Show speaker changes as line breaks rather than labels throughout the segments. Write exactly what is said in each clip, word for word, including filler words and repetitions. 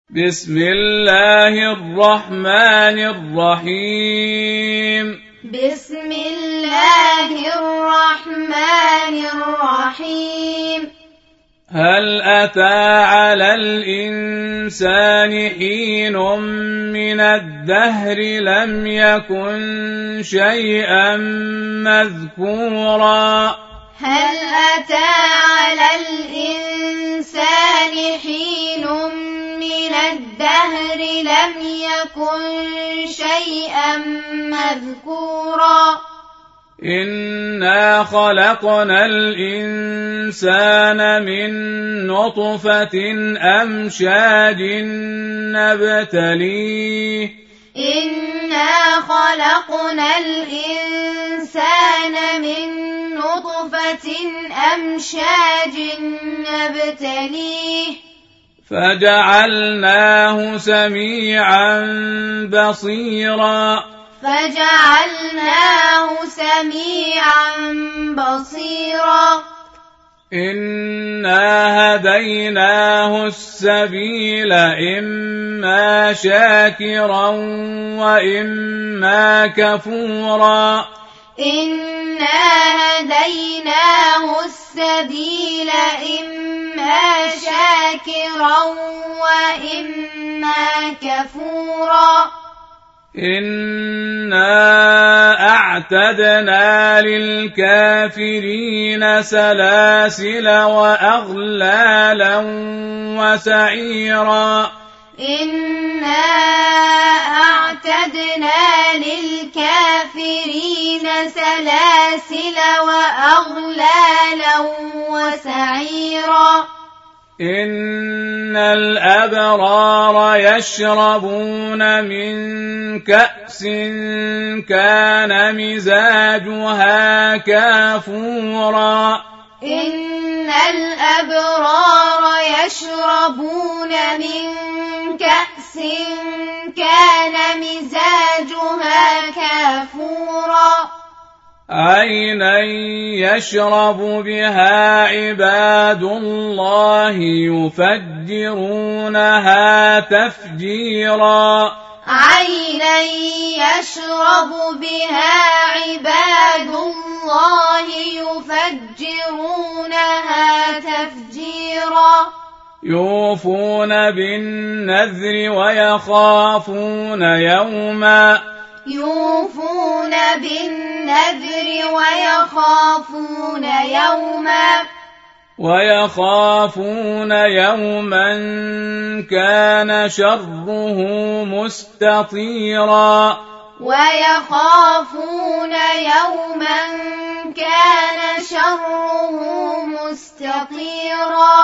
بسم الله الرحمن الرحيم
بسم الله الرحمن الرحيم
هل أتى على الإنسان حين من الدهر لم يكن شيئا مذكورا
هل أتى على الإنسان حين من الدهر لم يكن شيئا مذكورا
إنا خلقنا الإنسان من نطفة أمشاج نبتليه
إنا خلقنا الإنسان من نطفة أمشاج نبتليه
فجعلناه سميعا بصيرا
فجعلناه سميعا بصيرا
إنا هديناه السبيل إما شاكرا وإما كفورا
إنا هديناه السبيل إما شاكرا وإما كفورا
إنا أعتدنا للكافرين سلاسل وأغلالا وسعيرا
إنا أعتدنا للكافرين سلاسل وأغلالا وسعيرا
إن الأبرار يشربون من كأس كان مزاجها كافورا
إن الأبرار يشربون من كأس كان مزاجها كافورا
عينا يشرب بها عباد الله يفجرونها تفجيرا
عينا يشرب بها عباد الله يفجرونها تفجيرا
يوفون بالنذر ويخافون يوما
يوفون بالنذر ويخافون يوما
ويخافون يوما كان شره مستطيرا
ويخافون يوما كان شره مستطيرا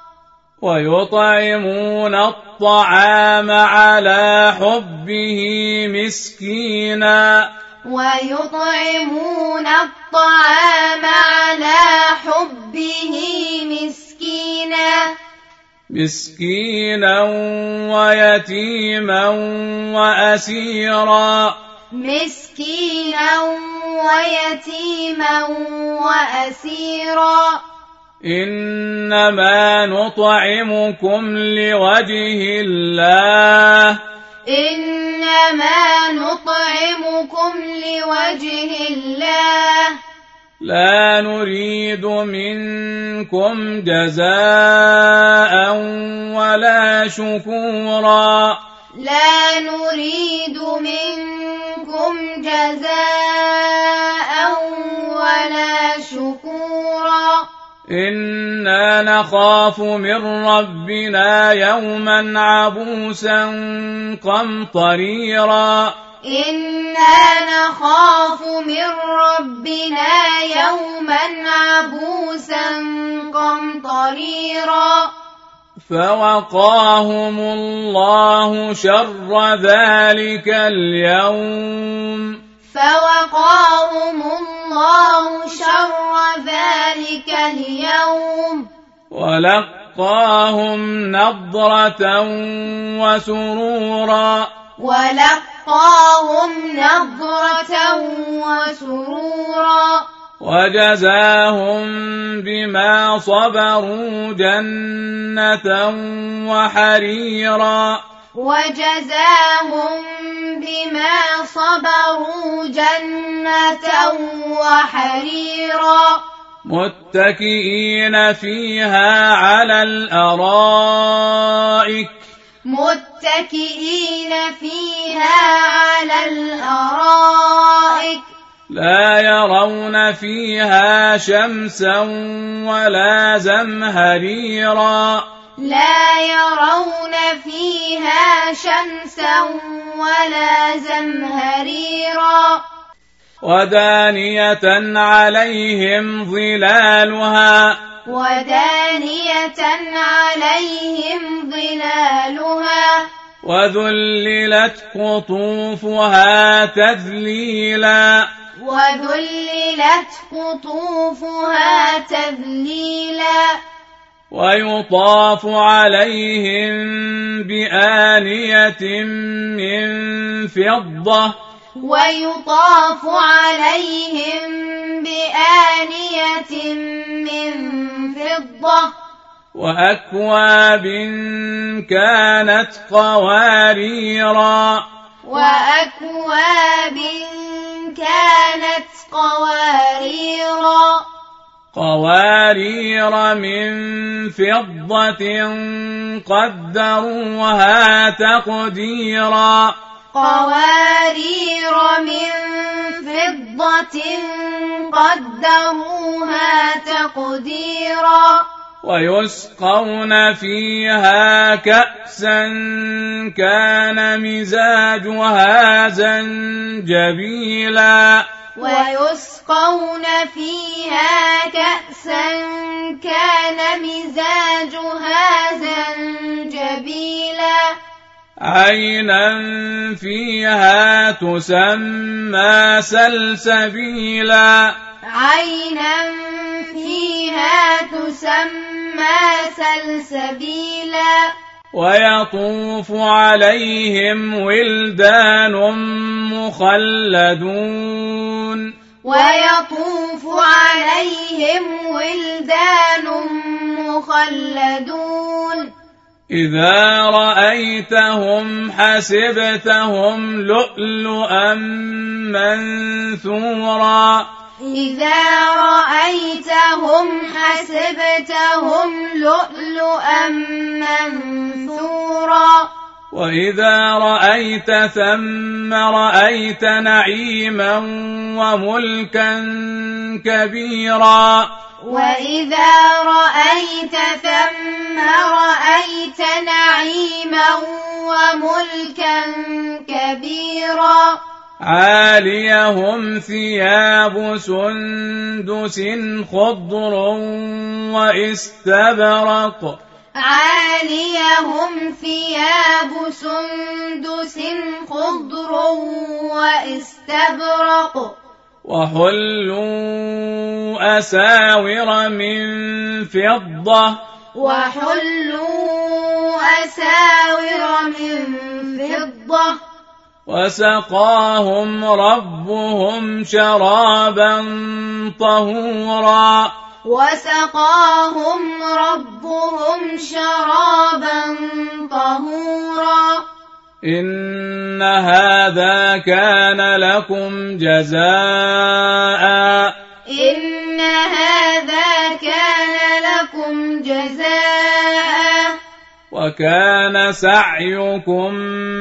ويطعمون الطعام على حبه مسكينا
ويطعمون الطعام على حبه مسكينا
مسكينا ويتيما وأسيرا
مسكينا ويتيما وأسيرا
إنما نطعمكم لوجه الله
إنما نطعمكم لوجه الله
لا نريد منكم جزاء ولا شكورا
لا نريد منكم جزاء ولا شكورا
إنا نخاف من ربنا يوما عبوسا قمطريرا
إنا نخاف من ربنا يوما عبوسا قمطريرا
فوقاهم الله شر ذلك اليوم
فوقاهم الله شر ذلك اليوم
ولقاهم نضرة وسرورا
ولقاهم نضرة وسرورا
وجزاهم بما صبروا جنة وحريرا
وجزاهم بما صبروا جنة وحريرا
متكئين فيها على الأرائك
متكئين فيها على الأرائك
لا يرون فيها شمسا ولا زمهريرا
لا يرون فيها شمسا ولا زمهريرا
ودانية عليهم ظلالها
ودانية عليهم ظلالها
وذللت قطوفها تذليلا
وذللت قطوفها تذليلا
ويطاف عليهم بآنية من فضة
ويطاف عليهم بآنية من فضة
وأكواب كانت قواريرا
وأكواب كانت قواريرا
قوارير من فضة قدروها تقديرا
قوارير من فضة قدروها تقديرا
ويسقون فيها كأسا كان مزاجها زنجبيلا
ويسقون فيها كأسا كان مزاجها زنجبيلا
عينا فيها تسمى سلسبيلا
عينا فيها تسمى سلسبيلا
ويطوف عليهم ولدان مخلدون
ويطوف عليهم ولدان مخلدون
إذا رأيتهم حسبتهم لؤلؤا منثورا
إذا رأيتهم حسبتهم لؤلؤا منثورا
وإذا رأيت ثم رأيت نعيما وملكا كبيرا
وإذا رأيت ثم رأيت نعيما وملكا كبيرا
عاليهم ثياب سندس خضر واستبرق
عاليهم ثياب سندس خضر واستبرق
وحلوا أساور من فضة
وحلوا أساور من فضة
وسقاهم ربهم شرابا طهورا
وسقاهم ربهم شرابا طهورا
إن هذا كان لكم جزاء
إن هذا كان لكم جزاء
وكان سعيكم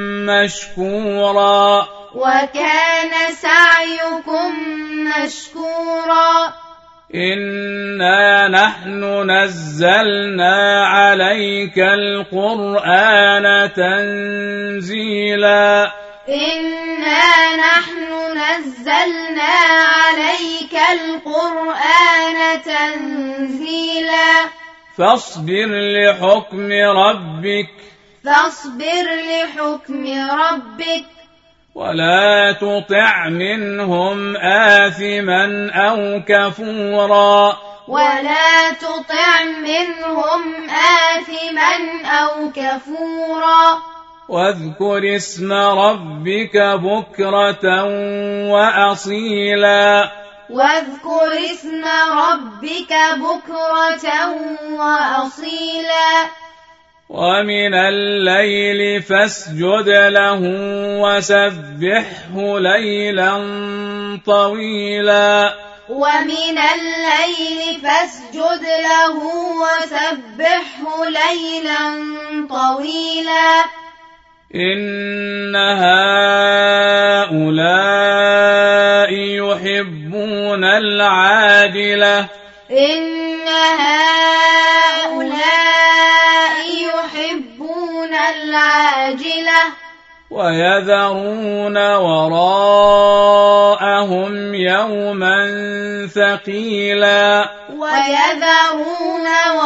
مشكورا
وكان سعيكم مشكورا
إنا نحن نزلنا عليك القرآن تنزيلا
إنا نحن نزلنا عليك القرآن تنزيلا
فاصبر لحكم ربك
فاصبر لحكم ربك
ولا تطع منهم آثما أو كفورا
ولا تطع منهم آثما أو كفورا
واذكر اسم ربك بكرة وأصيلا
واذكر اسم ربك بكرة وأصيلا
ومن الليل فاسجد له وسبحه ليلا طويلا
ومن الليل فاسجد له وسبحه ليلا طويلا
إن هؤلاء يحبون العاجلة
إن هؤلاء يحبون العاجلة
ويذرون وراءهم يوما ثقيلا
ويذرون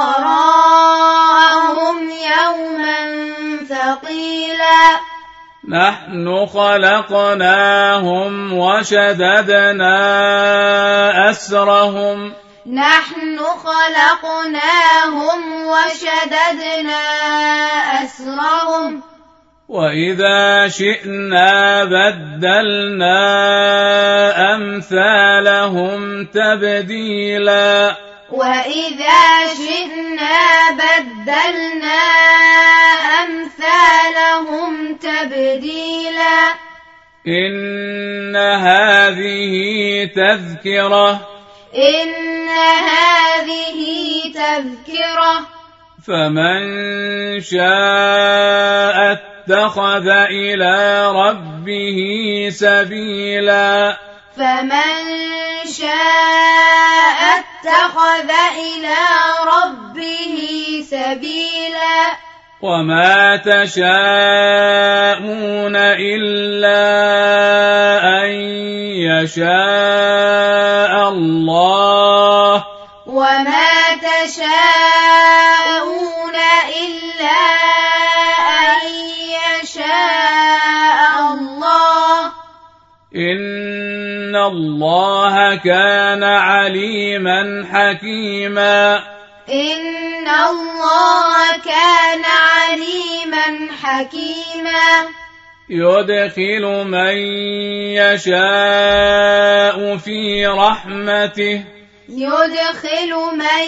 وراءهم يوما ثقيلا
نحن خلقناهم وشددنا أسرهم
نحن خلقناهم وشددنا أسرهم
وإذا شئنا بدلنا أمثالهم تبديلا
وإذا شئنا بدلنا أمثالهم تبديلا
إن هذه تذكرة
إن هذه تذكرة
فمن شاء اتخذ إلى ربه سبيلا
فمن شاء اتخذ إلى ربه سبيلا
وما تشاءون إلا أن يشاء الله
وما تشاءون إلا أن يشاء الله
إن الله كان عليما حكيما
إن الله كان عليما حكيما
يدخل من يشاء في رحمته
يدخل من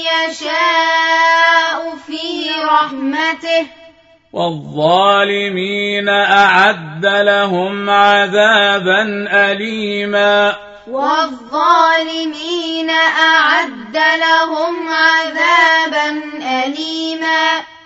يشاء في رحمته
والظالمين أعد لهم عذابا أليما
والظالمين أعد لهم عذابا أليما